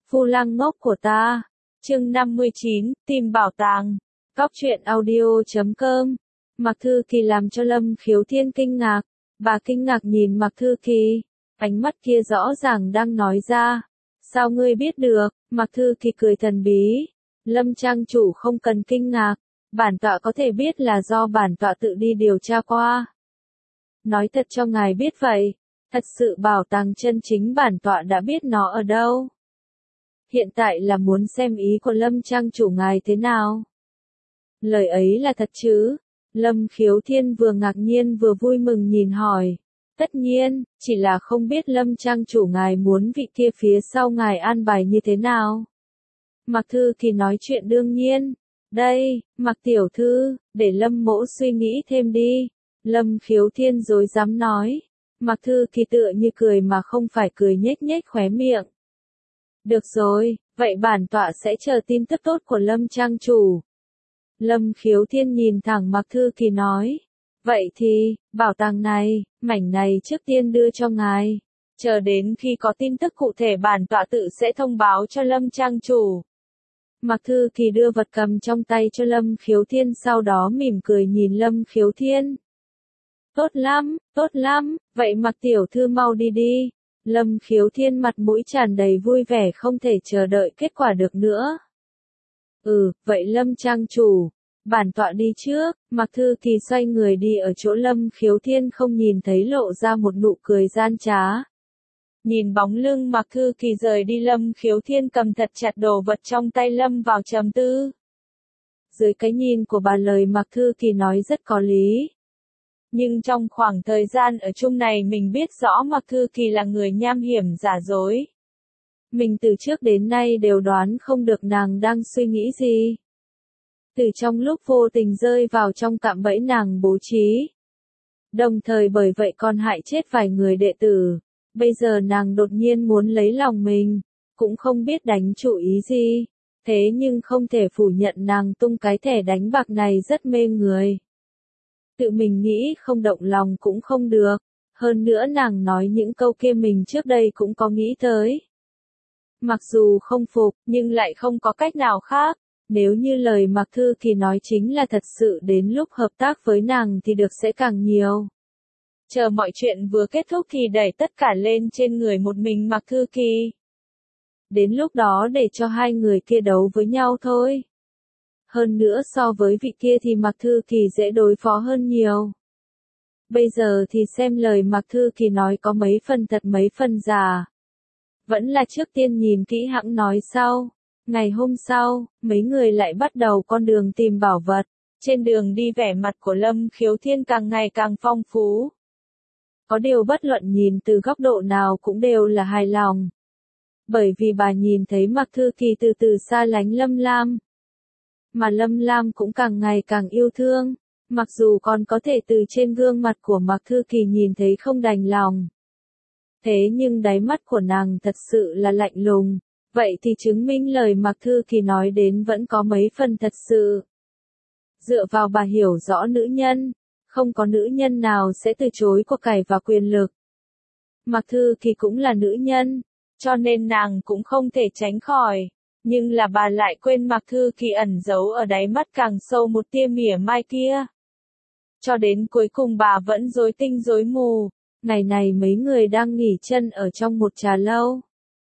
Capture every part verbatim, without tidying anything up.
Phu lang ngốc của ta. Chương năm mươi chín, tìm bảo tàng. Góc truyện audio chấm com. Mạc Thư Kỳ làm cho Lâm Khiếu Thiên kinh ngạc. Bà kinh ngạc nhìn Mạc Thư Kỳ. Ánh mắt kia rõ ràng đang nói ra. Sao ngươi biết được? Mạc Thư Kỳ cười thần bí. Lâm trang chủ không cần kinh ngạc. Bản tọa có thể biết là do bản tọa tự đi điều tra qua. Nói thật cho ngài biết vậy. Thật sự bảo tàng chân chính bản tọa đã biết nó ở đâu. Hiện tại là muốn xem ý của Lâm trang chủ ngài thế nào. Lời ấy là thật chứ? Lâm Khiếu Thiên vừa ngạc nhiên vừa vui mừng nhìn hỏi. Tất nhiên, chỉ là không biết Lâm trang chủ ngài muốn vị kia phía sau ngài an bài như thế nào. Mạc Thư Kỳ nói chuyện đương nhiên. Đây, Mạc tiểu thư, để Lâm mỗ suy nghĩ thêm đi. Lâm Khiếu Thiên dối dám nói. Mạc Thư Kỳ tựa như cười mà không phải cười nhếch nhếch khóe miệng. Được rồi, vậy bản tọa sẽ chờ tin tức tốt của Lâm trang chủ. Lâm Khiếu Thiên nhìn thẳng Mạc Thư Kỳ nói. Vậy thì, bảo tàng này, mảnh này trước tiên đưa cho ngài. Chờ đến khi có tin tức cụ thể bản tọa tự sẽ thông báo cho Lâm trang chủ. Mạc Thư Kỳ đưa vật cầm trong tay cho Lâm Khiếu Thiên, sau đó mỉm cười nhìn Lâm Khiếu Thiên. Tốt lắm, tốt lắm, vậy Mạc tiểu thư mau đi đi. Lâm Khiếu Thiên mặt mũi tràn đầy vui vẻ không thể chờ đợi kết quả được nữa. Ừ, vậy Lâm trang chủ, bản tọa đi trước. Mạc Thư Kỳ xoay người đi ở chỗ Lâm Khiếu Thiên không nhìn thấy lộ ra một nụ cười gian trá. Nhìn bóng lưng Mạc Thư Kỳ rời đi, Lâm Khiếu Thiên cầm thật chặt đồ vật trong tay lâm vào trầm tư. Dưới cái nhìn của bà, lời Mạc Thư Kỳ nói rất có lý. Nhưng trong khoảng thời gian ở chung này mình biết rõ Mạc Thư Kỳ là người nham hiểm giả dối. Mình từ trước đến nay đều đoán không được nàng đang suy nghĩ gì. Từ trong lúc vô tình rơi vào trong cạm bẫy nàng bố trí. Đồng thời bởi vậy còn hại chết vài người đệ tử. Bây giờ nàng đột nhiên muốn lấy lòng mình, cũng không biết đánh chủ ý gì. Thế nhưng không thể phủ nhận nàng tung cái thẻ đánh bạc này rất mê người. Tự mình nghĩ không động lòng cũng không được. Hơn nữa nàng nói những câu kia mình trước đây cũng có nghĩ tới. Mặc dù không phục, nhưng lại không có cách nào khác. Nếu như lời Mạc Thư Kỳ nói chính là thật sự, đến lúc hợp tác với nàng thì được sẽ càng nhiều. Chờ mọi chuyện vừa kết thúc thì đẩy tất cả lên trên người một mình Mạc Thư Kỳ. Đến lúc đó để cho hai người kia đấu với nhau thôi. Hơn nữa so với vị kia thì Mạc Thư Kỳ dễ đối phó hơn nhiều. Bây giờ thì xem lời Mạc Thư Kỳ nói có mấy phần thật mấy phần giả. Vẫn là trước tiên nhìn kỹ hãng nói sau. Ngày hôm sau, mấy người lại bắt đầu con đường tìm bảo vật. Trên đường đi vẻ mặt của Lâm Khiếu Thiên càng ngày càng phong phú. Có điều bất luận nhìn từ góc độ nào cũng đều là hài lòng. Bởi vì bà nhìn thấy Mạc Thư Kỳ từ từ xa lánh Lâm Lam. Mà Lâm Lam cũng càng ngày càng yêu thương. Mặc dù còn có thể từ trên gương mặt của Mạc Thư Kỳ nhìn thấy không đành lòng. Thế nhưng đáy mắt của nàng thật sự là lạnh lùng. Vậy thì chứng minh lời Mạc Thư Kỳ nói đến vẫn có mấy phần thật sự. Dựa vào bà hiểu rõ nữ nhân. Không có nữ nhân nào sẽ từ chối của cải và quyền lực. Mạc Thư Kỳ cũng là nữ nhân, cho nên nàng cũng không thể tránh khỏi. Nhưng là bà lại quên Mạc Thư Kỳ ẩn giấu ở đáy mắt càng sâu một tia mỉa mai kia. Cho đến cuối cùng bà vẫn rối tinh rối mù. Ngày này mấy người đang nghỉ chân ở trong một trà lâu.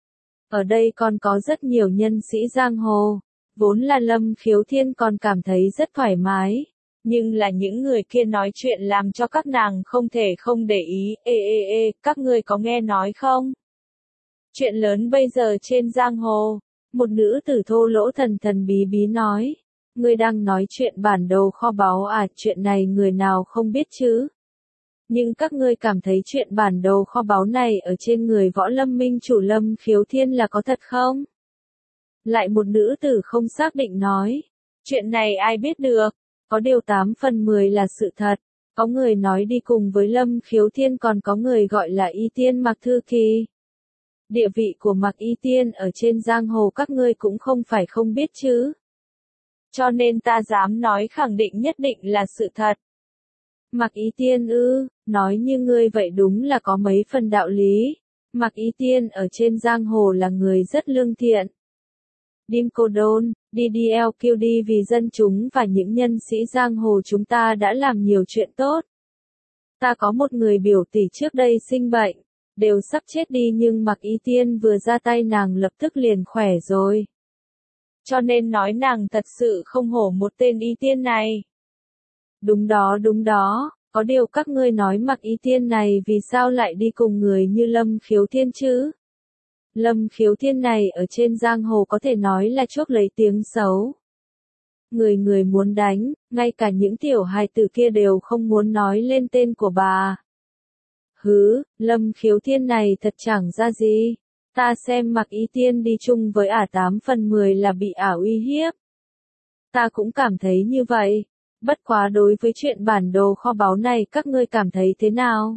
Ở đây còn có rất nhiều nhân sĩ giang hồ. Vốn là Lâm Khiếu Thiên còn cảm thấy rất thoải mái. Nhưng là những người kia nói chuyện làm cho các nàng không thể không để ý. Ê ê ê, các ngươi có nghe nói không? Chuyện lớn bây giờ trên giang hồ. Một nữ tử thô lỗ thần thần bí bí nói. Ngươi đang nói chuyện bản đồ kho báu à? Chuyện này người nào không biết chứ? Nhưng các ngươi cảm thấy chuyện bản đồ kho báu này ở trên người Võ Lâm Minh chủ Lâm Khiếu Thiên là có thật không? Lại một nữ tử không xác định nói. Chuyện này ai biết được? Có điều tám phần mười là sự thật. Có người nói đi cùng với Lâm Khiếu Thiên, còn có người gọi là Y Tiên Mạc Thư Kỳ. Địa vị của Mạc Y Tiên ở trên giang hồ các ngươi cũng không phải không biết chứ. Cho nên ta dám nói khẳng định nhất định là sự thật. Mạc Y Tiên ư, nói như ngươi vậy đúng là có mấy phần đạo lý. Mạc Y Tiên ở trên giang hồ là người rất lương thiện. Dimcodon, đê đê lờ quy đê vì dân chúng và những nhân sĩ giang hồ chúng ta đã làm nhiều chuyện tốt. Ta có một người biểu tỷ trước đây sinh bệnh, đều sắp chết đi nhưng Mạc Y Tiên vừa ra tay nàng lập tức liền khỏe rồi. Cho nên nói nàng thật sự không hổ một tên Y Tiên này. Đúng đó đúng đó, có điều các ngươi nói Mạc Y Tiên này vì sao lại đi cùng người như Lâm Khiếu Thiên chứ? Lâm Khiếu Thiên này ở trên giang hồ có thể nói là chuốc lấy tiếng xấu. Người người muốn đánh, ngay cả những tiểu hài tử kia đều không muốn nói lên tên của bà. Hứ, Lâm Khiếu Thiên này thật chẳng ra gì. Ta xem Mạc Y Tiên đi chung với ả tám phần mười là bị ả uy hiếp. Ta cũng cảm thấy như vậy. Bất quá đối với chuyện bản đồ kho báu này các ngươi cảm thấy thế nào?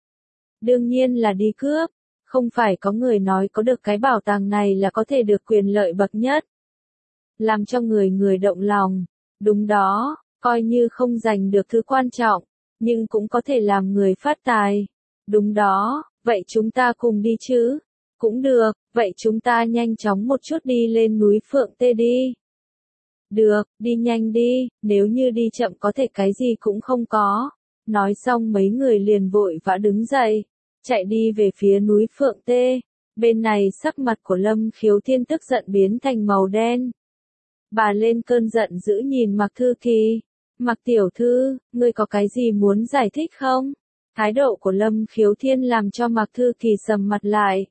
Đương nhiên là đi cướp. Không phải có người nói có được cái bảo tàng này là có thể được quyền lợi bậc nhất. Làm cho người người động lòng. Đúng đó, coi như không giành được thứ quan trọng, nhưng cũng có thể làm người phát tài. Đúng đó, vậy chúng ta cùng đi chứ? Cũng được, vậy chúng ta nhanh chóng một chút đi lên núi Phượng Tê đi. Được, đi nhanh đi, nếu như đi chậm có thể cái gì cũng không có. Nói xong mấy người liền vội vã đứng dậy, chạy đi về phía núi Phượng Tê. Bên này sắc mặt của Lâm Khiếu Thiên tức giận biến thành màu đen. Bà lên cơn giận dữ nhìn Mạc Thư Kỳ. Mạc tiểu thư, ngươi có cái gì muốn giải thích không? Thái độ của Lâm Khiếu Thiên làm cho Mạc Thư Kỳ sầm mặt lại.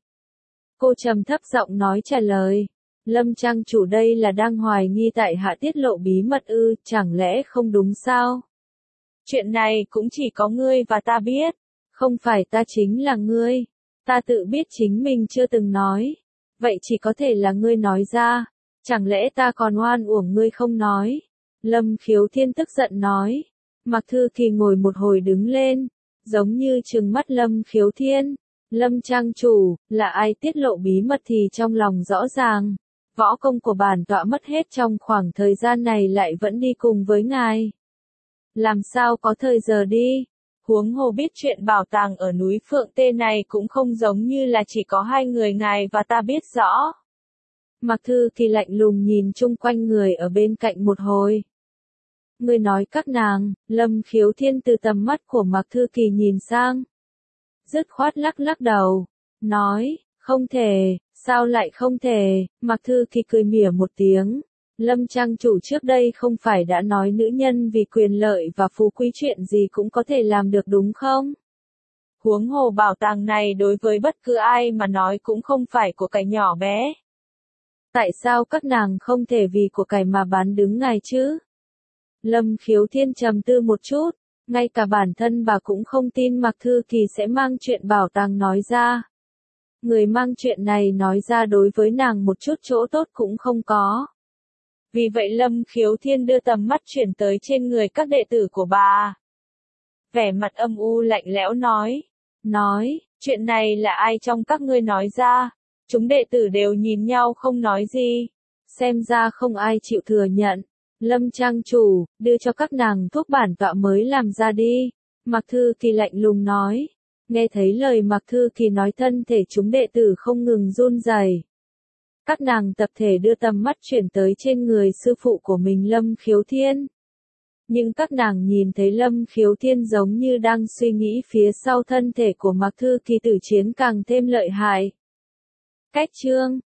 Cô trầm thấp giọng nói trả lời. Lâm trang chủ đây là đang hoài nghi tại hạ tiết lộ bí mật ư, chẳng lẽ không đúng sao? Chuyện này cũng chỉ có ngươi và ta biết. Không phải ta chính là ngươi. Ta tự biết chính mình chưa từng nói. Vậy chỉ có thể là ngươi nói ra. Chẳng lẽ ta còn oan uổng ngươi không nói? Lâm Khiếu Thiên tức giận nói. Mạc Thư Kỳ ngồi một hồi đứng lên, giống như trừng mắt Lâm Khiếu Thiên. Lâm trang chủ, là ai tiết lộ bí mật thì trong lòng rõ ràng. Võ công của bản tọa mất hết trong khoảng thời gian này lại vẫn đi cùng với ngài. Làm sao có thời giờ đi? Huống hồ biết chuyện bảo tàng ở núi Phượng Tê này cũng không giống như là chỉ có hai người ngài và ta biết rõ. Mạc Thư Kỳ lạnh lùng nhìn chung quanh người ở bên cạnh một hồi. Ngươi nói các nàng, Lâm Khiếu Thiên từ tầm mắt của Mạc Thư Kỳ nhìn sang. Dứt khoát lắc lắc đầu, nói, không thể, sao lại không thể, Mạc Thư Kỳ cười mỉa một tiếng. Lâm trang chủ trước đây không phải đã nói nữ nhân vì quyền lợi và phú quý chuyện gì cũng có thể làm được đúng không? Huống hồ bảo tàng này đối với bất cứ ai mà nói cũng không phải của cải nhỏ bé. Tại sao các nàng không thể vì của cải mà bán đứng ngài chứ? Lâm Khiếu Thiên trầm tư một chút, ngay cả bản thân bà cũng không tin Mạc Thư Kỳ sẽ mang chuyện bảo tàng nói ra. Người mang chuyện này nói ra đối với nàng một chút chỗ tốt cũng không có. Vì vậy Lâm Khiếu Thiên đưa tầm mắt chuyển tới trên người các đệ tử của bà. Vẻ mặt âm u lạnh lẽo nói. Nói, chuyện này là ai trong các ngươi nói ra? Chúng đệ tử đều nhìn nhau không nói gì. Xem ra không ai chịu thừa nhận. Lâm trang chủ, đưa cho các nàng thuốc bản tọa mới làm ra đi. Mạc Thư Kỳ lạnh lùng nói. Nghe thấy lời Mạc Thư Kỳ nói thân thể chúng đệ tử không ngừng run rẩy. Các nàng tập thể đưa tầm mắt chuyển tới trên người sư phụ của mình Lâm Khiếu Thiên. Nhưng các nàng nhìn thấy Lâm Khiếu Thiên giống như đang suy nghĩ phía sau thân thể của Mạc Thư Kỳ tử chiến càng thêm lợi hại. Cách chương